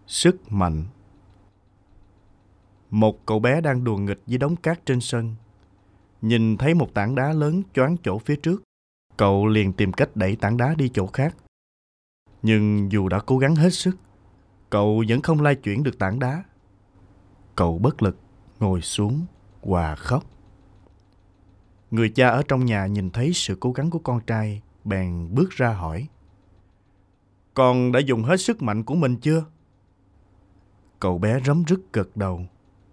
Sức mạnh. Một cậu bé đang đùa nghịch với đống cát trên sân. Nhìn thấy một tảng đá lớn choáng chỗ phía trước, cậu liền tìm cách đẩy tảng đá đi chỗ khác. Nhưng dù đã cố gắng hết sức, cậu vẫn không lay chuyển được tảng đá. Cậu bất lực ngồi xuống và khóc. Người cha ở trong nhà nhìn thấy sự cố gắng của con trai, bèn bước ra hỏi: "Con đã dùng hết sức mạnh của mình chưa?" Cậu bé rấm rứt gật đầu: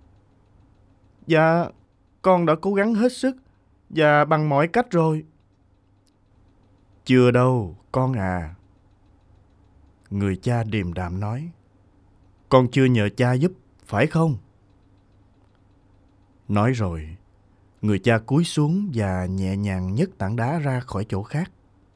"Dạ, con đã cố gắng hết sức và bằng mọi cách rồi." "Chưa đâu, con à." Người cha điềm đạm nói: "Con chưa nhờ cha giúp, phải không?" Nói rồi, người cha cúi xuống và nhẹ nhàng nhấc tảng đá ra khỏi chỗ khác.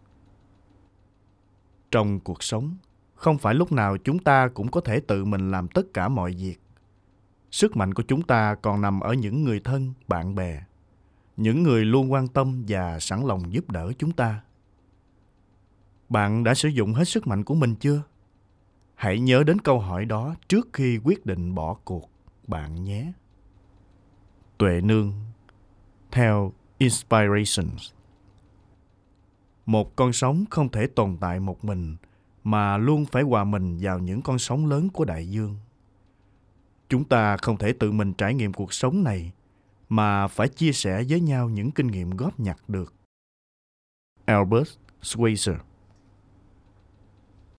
Trong cuộc sống, không phải lúc nào chúng ta cũng có thể tự mình làm tất cả mọi việc. Sức mạnh của chúng ta còn nằm ở những người thân, bạn bè, những người luôn quan tâm và sẵn lòng giúp đỡ chúng ta. Bạn đã sử dụng hết sức mạnh của mình chưa? Hãy nhớ đến câu hỏi đó trước khi quyết định bỏ cuộc, bạn nhé. Tuệ Nương, theo Inspirations. Một con sóng không thể tồn tại một mình, mà luôn phải hòa mình vào những con sóng lớn của đại dương. Chúng ta không thể tự mình trải nghiệm cuộc sống này, mà phải chia sẻ với nhau những kinh nghiệm góp nhặt được. Albert Schweitzer.